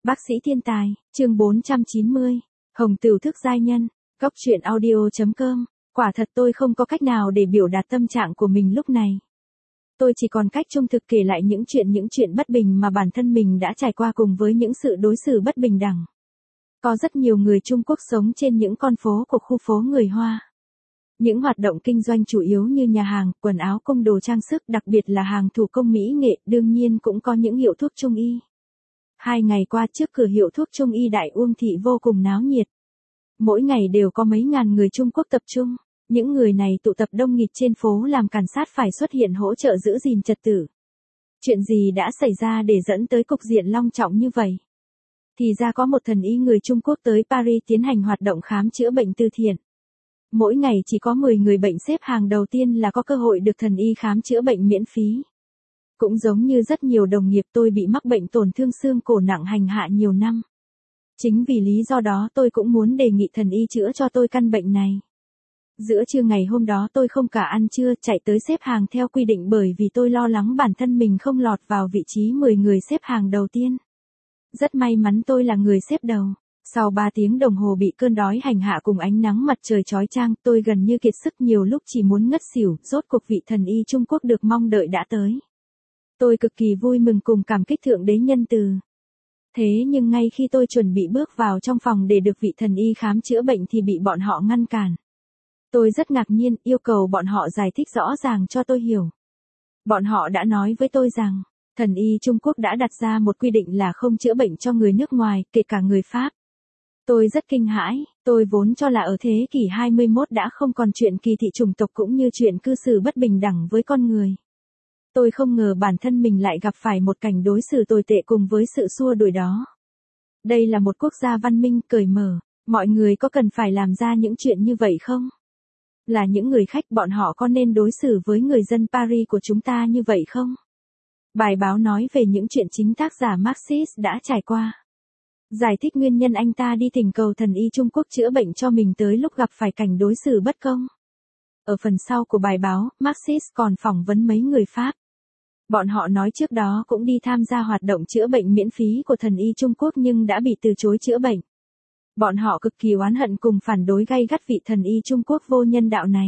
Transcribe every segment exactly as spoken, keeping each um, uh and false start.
Bác sĩ thiên tài, chương bốn trăm chín mươi, Hồng Tửu thức giai nhân, góc truyện audio.com, quả thật tôi không có cách nào để biểu đạt tâm trạng của mình lúc này. Tôi chỉ còn cách trung thực kể lại những chuyện những chuyện bất bình mà bản thân mình đã trải qua cùng với những sự đối xử bất bình đẳng. Có rất nhiều người Trung Quốc sống trên những con phố của khu phố người Hoa. Những hoạt động kinh doanh chủ yếu như nhà hàng, quần áo công đồ trang sức, đặc biệt là hàng thủ công mỹ nghệ, đương nhiên cũng có những hiệu thuốc trung y. Hai ngày qua trước cửa hiệu thuốc trung y Đại Uông Thị vô cùng náo nhiệt. Mỗi ngày đều có mấy ngàn người Trung Quốc tập trung. Những người này tụ tập đông nghịt trên phố làm cảnh sát phải xuất hiện hỗ trợ giữ gìn trật tự. Chuyện gì đã xảy ra để dẫn tới cục diện long trọng như vậy? Thì ra có một thần y người Trung Quốc tới Paris tiến hành hoạt động khám chữa bệnh từ thiện. Mỗi ngày chỉ có mười người bệnh xếp hàng đầu tiên là có cơ hội được thần y khám chữa bệnh miễn phí. Cũng giống như rất nhiều đồng nghiệp, tôi bị mắc bệnh tổn thương xương cổ nặng hành hạ nhiều năm. Chính vì lý do đó tôi cũng muốn đề nghị thần y chữa cho tôi căn bệnh này. Giữa trưa ngày hôm đó tôi không cả ăn trưa, chạy tới xếp hàng theo quy định bởi vì tôi lo lắng bản thân mình không lọt vào vị trí mười người xếp hàng đầu tiên. Rất may mắn tôi là người xếp đầu. Sau ba tiếng đồng hồ bị cơn đói hành hạ cùng ánh nắng mặt trời chói chang, tôi gần như kiệt sức, nhiều lúc chỉ muốn ngất xỉu, rốt cuộc vị thần y Trung Quốc được mong đợi đã tới. Tôi cực kỳ vui mừng cùng cảm kích Thượng Đế nhân từ. Thế nhưng ngay khi tôi chuẩn bị bước vào trong phòng để được vị thần y khám chữa bệnh thì bị bọn họ ngăn cản. Tôi rất ngạc nhiên, yêu cầu bọn họ giải thích rõ ràng cho tôi hiểu. Bọn họ đã nói với tôi rằng, thần y Trung Quốc đã đặt ra một quy định là không chữa bệnh cho người nước ngoài, kể cả người Pháp. Tôi rất kinh hãi, tôi vốn cho là ở thế kỷ hai mươi mốt đã không còn chuyện kỳ thị chủng tộc cũng như chuyện cư xử bất bình đẳng với con người. Tôi không ngờ bản thân mình lại gặp phải một cảnh đối xử tồi tệ cùng với sự xua đuổi đó. Đây là một quốc gia văn minh, cởi mở, mọi người có cần phải làm ra những chuyện như vậy không? Là những người khách, bọn họ có nên đối xử với người dân Paris của chúng ta như vậy không? Bài báo nói về những chuyện chính tác giả Marxist đã trải qua. Giải thích nguyên nhân anh ta đi thỉnh cầu thần y Trung Quốc chữa bệnh cho mình tới lúc gặp phải cảnh đối xử bất công. Ở phần sau của bài báo, Marxist còn phỏng vấn mấy người Pháp. Bọn họ nói trước đó cũng đi tham gia hoạt động chữa bệnh miễn phí của thần y Trung Quốc nhưng đã bị từ chối chữa bệnh. Bọn họ cực kỳ oán hận cùng phản đối gay gắt vị thần y Trung Quốc vô nhân đạo này.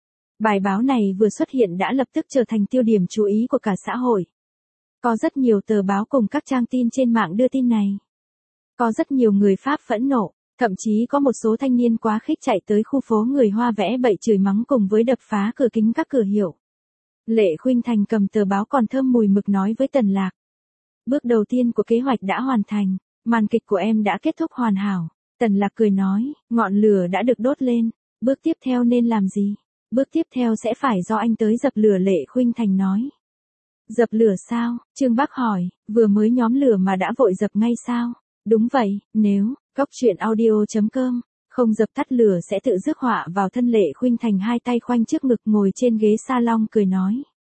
Bài báo này vừa xuất hiện đã lập tức trở thành tiêu điểm chú ý của cả xã hội. Có rất nhiều tờ báo cùng các trang tin trên mạng đưa tin này. Có rất nhiều người Pháp phẫn nộ, thậm chí có một số thanh niên quá khích chạy tới khu phố người Hoa vẽ bậy chửi mắng cùng với đập phá cửa kính các cửa hiệu. Lệ Khuynh Thành cầm tờ báo còn thơm mùi mực nói với Tần Lạc. Bước đầu tiên của kế hoạch đã hoàn thành, màn kịch của em đã kết thúc hoàn hảo. Tần Lạc cười nói, ngọn lửa đã được đốt lên, bước tiếp theo nên làm gì? Bước tiếp theo sẽ phải do anh tới dập lửa, Lệ Khuynh Thành nói. Dập lửa sao? Trương Bắc hỏi, vừa mới nhóm lửa mà đã vội dập ngay sao? Đúng vậy, nếu, góc truyện audio.com, không dập tắt lửa sẽ tự rước họa vào thân. Lệ Khuynh Thành hai tay khoanh trước ngực ngồi trên ghế salon cười nói.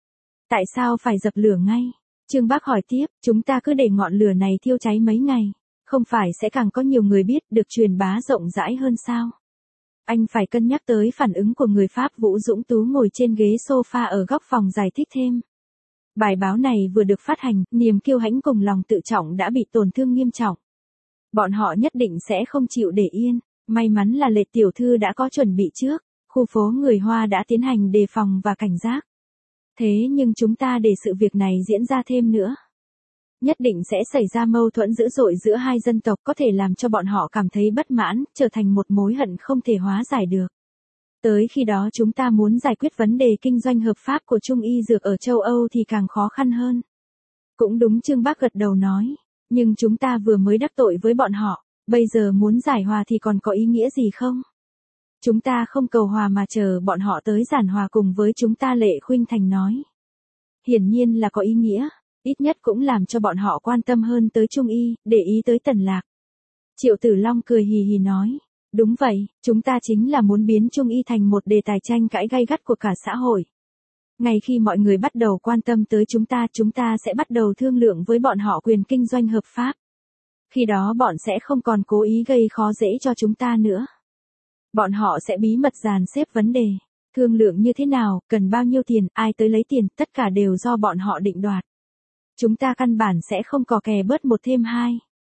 Tại sao phải dập lửa ngay? Trương Bắc hỏi tiếp, chúng ta cứ để ngọn lửa này thiêu cháy mấy ngày, không phải sẽ càng có nhiều người biết, được truyền bá rộng rãi hơn sao? Anh phải cân nhắc tới phản ứng của người Pháp. Vũ Dũng Tú ngồi trên ghế sofa ở góc phòng giải thích thêm. Bài báo này vừa được phát hành, niềm kiêu hãnh cùng lòng tự trọng đã bị tổn thương nghiêm trọng. Bọn họ nhất định sẽ không chịu để yên. May mắn là Lệ tiểu thư đã có chuẩn bị trước, khu phố người Hoa đã tiến hành đề phòng và cảnh giác. Thế nhưng chúng ta để sự việc này diễn ra thêm nữa, nhất định sẽ xảy ra mâu thuẫn dữ dội giữa hai dân tộc, có thể làm cho bọn họ cảm thấy bất mãn, trở thành một mối hận không thể hóa giải được. Tới khi đó chúng ta muốn giải quyết vấn đề kinh doanh hợp pháp của Trung y dược ở châu Âu thì càng khó khăn hơn. Cũng đúng, Trương Bắc gật đầu nói, nhưng chúng ta vừa mới đắc tội với bọn họ, bây giờ muốn giải hòa thì còn có ý nghĩa gì không? Chúng ta không cầu hòa mà chờ bọn họ tới giảng hòa cùng với chúng ta, Lệ Khuynh Thành nói. Hiển nhiên là có ý nghĩa, ít nhất cũng làm cho bọn họ quan tâm hơn tới Trung y, để ý tới Tần Lạc. Triệu Tử Long cười hì hì nói, đúng vậy, chúng ta chính là muốn biến Trung y thành một đề tài tranh cãi gay gắt của cả xã hội. Ngay khi mọi người bắt đầu quan tâm tới chúng ta, chúng ta sẽ bắt đầu thương lượng với bọn họ quyền kinh doanh hợp pháp. Khi đó bọn sẽ không còn cố ý gây khó dễ cho chúng ta nữa. Bọn họ sẽ bí mật dàn xếp vấn đề, thương lượng như thế nào, cần bao nhiêu tiền, ai tới lấy tiền, tất cả đều do bọn họ định đoạt. Chúng ta căn bản sẽ không cò kè bớt một thêm hai.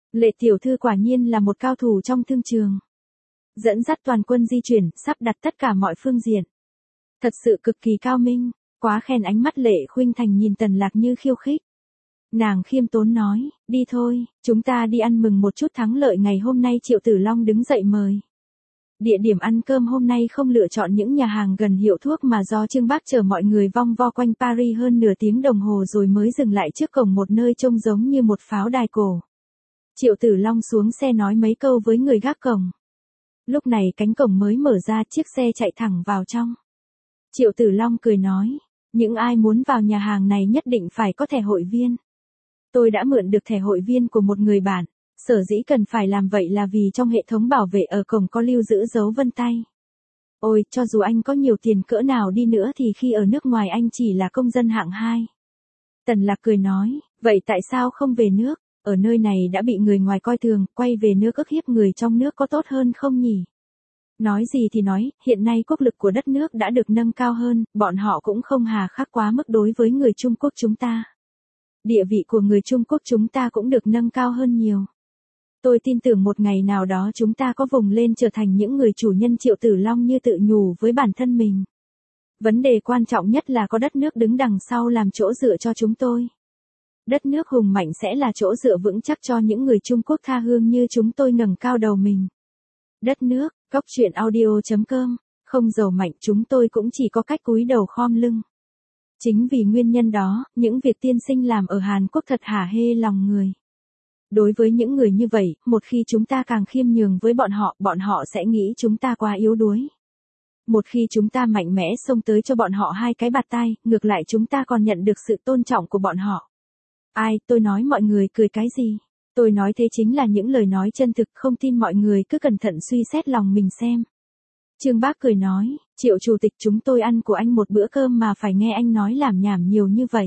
Lệ tiểu thư quả nhiên là một cao thủ trong thương trường. Dẫn dắt toàn quân di chuyển, sắp đặt tất cả mọi phương diện. Thật sự cực kỳ cao minh, quá khen. Ánh mắt Lệ Khuynh Thành nhìn Tần Lạc Như khiêu khích. Nàng khiêm tốn nói, đi thôi, chúng ta đi ăn mừng một chút thắng lợi ngày hôm nay. Triệu Tử Long đứng dậy mời. Địa điểm ăn cơm hôm nay không lựa chọn những nhà hàng gần hiệu thuốc mà do Trương Bác chở mọi người vòng vo quanh Paris hơn nửa tiếng đồng hồ rồi mới dừng lại trước cổng một nơi trông giống như một pháo đài cổ. Triệu Tử Long xuống xe nói mấy câu với người gác cổng. Lúc này cánh cổng mới mở ra, chiếc xe chạy thẳng vào trong. Triệu Tử Long cười nói, những ai muốn vào nhà hàng này nhất định phải có thẻ hội viên. Tôi đã mượn được thẻ hội viên của một người bạn, sở dĩ cần phải làm vậy là vì trong hệ thống bảo vệ ở cổng có lưu giữ dấu vân tay. Ôi, cho dù anh có nhiều tiền cỡ nào đi nữa thì khi ở nước ngoài anh chỉ là công dân hạng hai. Tần Lạc cười nói, vậy tại sao không về nước, ở nơi này đã bị người ngoài coi thường, quay về nước ức hiếp người trong nước có tốt hơn không nhỉ? Nói gì thì nói, hiện nay quốc lực của đất nước đã được nâng cao hơn, bọn họ cũng không hà khắc quá mức đối với người Trung Quốc chúng ta. Địa vị của người Trung Quốc chúng ta cũng được nâng cao hơn nhiều. Tôi tin tưởng một ngày nào đó chúng ta có vùng lên trở thành những người chủ nhân. Triệu Tử Long như tự nhủ với bản thân mình. Vấn đề quan trọng nhất là có đất nước đứng đằng sau làm chỗ dựa cho chúng tôi. Đất nước hùng mạnh sẽ là chỗ dựa vững chắc cho những người Trung Quốc tha hương như chúng tôi ngẩng cao đầu mình. Đất nước, Cốc Truyện Audio chấm com, không giàu mạnh chúng tôi cũng chỉ có cách cúi đầu khom lưng. Chính vì nguyên nhân đó, những việc tiên sinh làm ở Hàn Quốc thật hả hê lòng người. Đối với những người như vậy, một khi chúng ta càng khiêm nhường với bọn họ, bọn họ sẽ nghĩ chúng ta quá yếu đuối. Một khi chúng ta mạnh mẽ xông tới cho bọn họ hai cái bạt tai, ngược lại chúng ta còn nhận được sự tôn trọng của bọn họ. Ai, tôi nói mọi người cười cái gì? Tôi nói thế chính là những lời nói chân thực, không tin mọi người cứ cẩn thận suy xét lòng mình xem. Trương Bác cười nói, Triệu Chủ tịch chúng tôi ăn của anh một bữa cơm mà phải nghe anh nói lảm nhảm nhiều như vậy.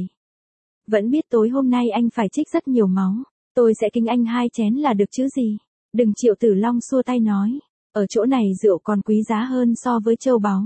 Vẫn biết tối hôm nay anh phải trích rất nhiều máu, tôi sẽ kính anh hai chén là được chứ gì. Đừng. Triệu Tử Long xua tay nói, ở chỗ này rượu còn quý giá hơn so với châu báu.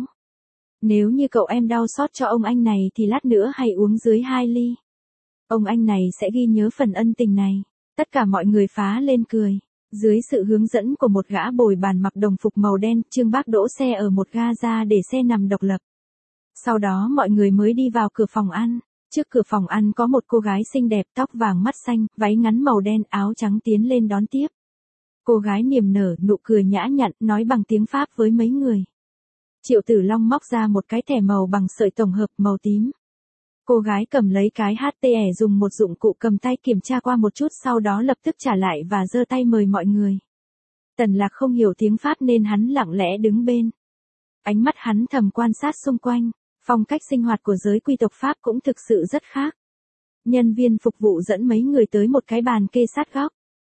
Nếu như cậu em đau xót cho ông anh này thì lát nữa hãy uống dưới hai ly. Ông anh này sẽ ghi nhớ phần ân tình này. Tất cả mọi người phá lên cười. Dưới sự hướng dẫn của một gã bồi bàn mặc đồng phục màu đen, Trương Bác đỗ xe ở một ga ra để xe nằm độc lập. Sau đó mọi người mới đi vào cửa phòng ăn. Trước cửa phòng ăn có một cô gái xinh đẹp, tóc vàng mắt xanh, váy ngắn màu đen, áo trắng tiến lên đón tiếp. Cô gái niềm nở, nụ cười nhã nhặn, nói bằng tiếng Pháp với mấy người. Triệu Tử Long móc ra một cái thẻ màu bằng sợi tổng hợp màu tím. Cô gái cầm lấy cái hát tê e dùng một dụng cụ cầm tay kiểm tra qua một chút sau đó lập tức trả lại và giơ tay mời mọi người. Tần Lạc không hiểu tiếng Pháp nên hắn lặng lẽ đứng bên. Ánh mắt hắn thầm quan sát xung quanh, phong cách sinh hoạt của giới quý tộc Pháp cũng thực sự rất khác. Nhân viên phục vụ dẫn mấy người tới một cái bàn kê sát góc.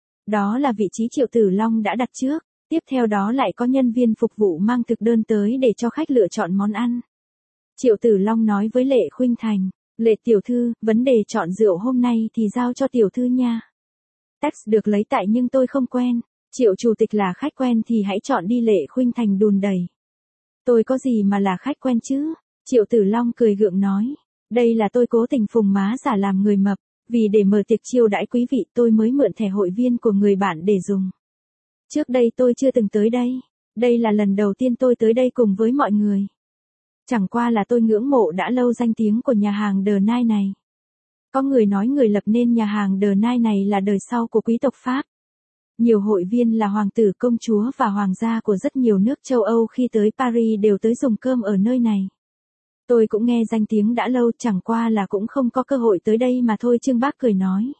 Đó là vị trí Triệu Tử Long đã đặt trước, tiếp theo đó lại có nhân viên phục vụ mang thực đơn tới để cho khách lựa chọn món ăn. Triệu Tử Long nói với Lệ Khuynh Thành, Lệ tiểu thư, vấn đề chọn rượu hôm nay thì giao cho tiểu thư nha. Text được lấy tại nhưng tôi không quen. Triệu Chủ tịch là khách quen thì hãy chọn đi. Lệ Khuynh Thành đùn đẩy. Tôi có gì mà là khách quen chứ? Triệu Tử Long cười gượng nói. Đây là tôi cố tình phùng má giả làm người mập. Vì để mở tiệc chiêu đãi quý vị tôi mới mượn thẻ hội viên của người bạn để dùng. Trước đây tôi chưa từng tới đây. Đây là lần đầu tiên tôi tới đây cùng với mọi người. Chẳng qua là tôi ngưỡng mộ đã lâu danh tiếng của nhà hàng The Nine này. Có người nói người lập nên nhà hàng The Nine này là đời sau của quý tộc Pháp. Nhiều hội viên là hoàng tử công chúa và hoàng gia của rất nhiều nước châu Âu khi tới Paris đều tới dùng cơm ở nơi này. Tôi cũng nghe danh tiếng đã lâu, chẳng qua là cũng không có cơ hội tới đây mà thôi. Trương Bác cười nói.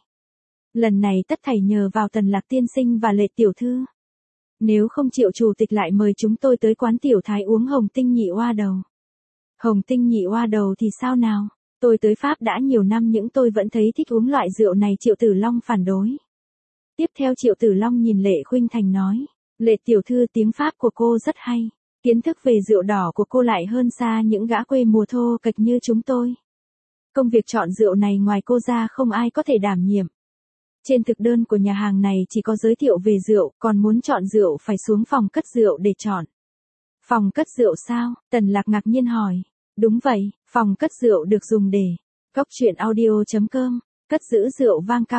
Lần này tất thảy nhờ vào Tần Lạc tiên sinh và Lệ tiểu thư. Nếu không Triệu Chủ tịch lại mời chúng tôi tới quán tiểu thái uống hồng tinh nhị oa đầu. Hồng tinh nhị oa đầu thì sao nào? Tôi tới Pháp đã nhiều năm nhưng tôi vẫn thấy thích uống loại rượu này. Triệu Tử Long phản đối. Tiếp theo Triệu Tử Long nhìn Lệ Khuynh Thành nói. Lệ tiểu thư, tiếng Pháp của cô rất hay. Kiến thức về rượu đỏ của cô lại hơn xa những gã quê mùa thô kệch như chúng tôi. Công việc chọn rượu này ngoài cô ra không ai có thể đảm nhiệm. Trên thực đơn của nhà hàng này chỉ có giới thiệu về rượu, còn muốn chọn rượu phải xuống phòng cất rượu để chọn. Phòng cất rượu sao? Tần Lạc ngạc nhiên hỏi. Đúng vậy, phòng cất rượu được dùng để Cốc Truyện Audio chấm com, cất giữ rượu vang cao cấp.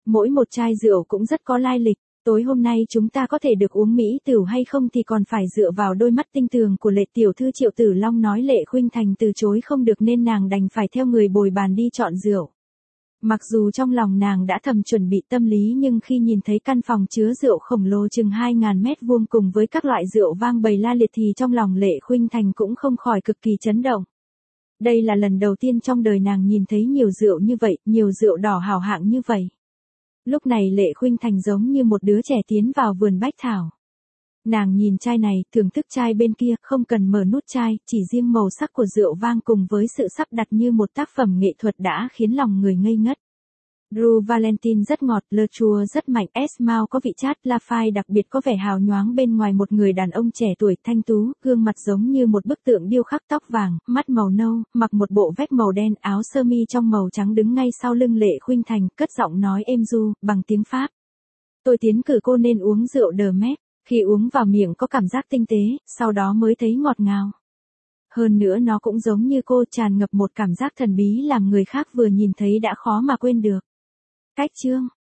Mỗi một chai rượu cũng rất có lai lịch. Tối hôm nay chúng ta có thể được uống mỹ tửu hay không thì còn phải dựa vào đôi mắt tinh tường của Lệ tiểu thư. Triệu Tử Long nói Lệ Khuynh Thành từ chối không được nên nàng đành phải theo người bồi bàn đi chọn rượu. Mặc dù trong lòng nàng đã thầm chuẩn bị tâm lý nhưng khi nhìn thấy căn phòng chứa rượu khổng lồ chừng hai ngàn mét vuông cùng với các loại rượu vang bày la liệt thì trong lòng Lệ Khuynh Thành cũng không khỏi cực kỳ chấn động. Đây là lần đầu tiên trong đời nàng nhìn thấy nhiều rượu như vậy, nhiều rượu đỏ hào hạng như vậy. Lúc này Lệ Khuynh Thành giống như một đứa trẻ tiến vào vườn bách thảo. Nàng nhìn chai này, thưởng thức chai bên kia, không cần mở nút chai, chỉ riêng màu sắc của rượu vang cùng với sự sắp đặt như một tác phẩm nghệ thuật đã khiến lòng người ngây ngất. Ru Valentine rất ngọt, Le Chua rất mạnh, Esmao có vị chát, Lafite đặc biệt có vẻ hào nhoáng bên ngoài. Một người đàn ông trẻ tuổi thanh tú, gương mặt giống như một bức tượng điêu khắc, tóc vàng, mắt màu nâu, mặc một bộ vest màu đen, áo sơ mi trong màu trắng đứng ngay sau lưng Lệ Khuynh Thành, cất giọng nói êm ru, bằng tiếng Pháp. Tôi tiến cử cô nên uống rượu De Metz, khi uống vào miệng có cảm giác tinh tế, sau đó mới thấy ngọt ngào. Hơn nữa nó cũng giống như cô, tràn ngập một cảm giác thần bí làm người khác vừa nhìn thấy đã khó mà quên được. Cách chương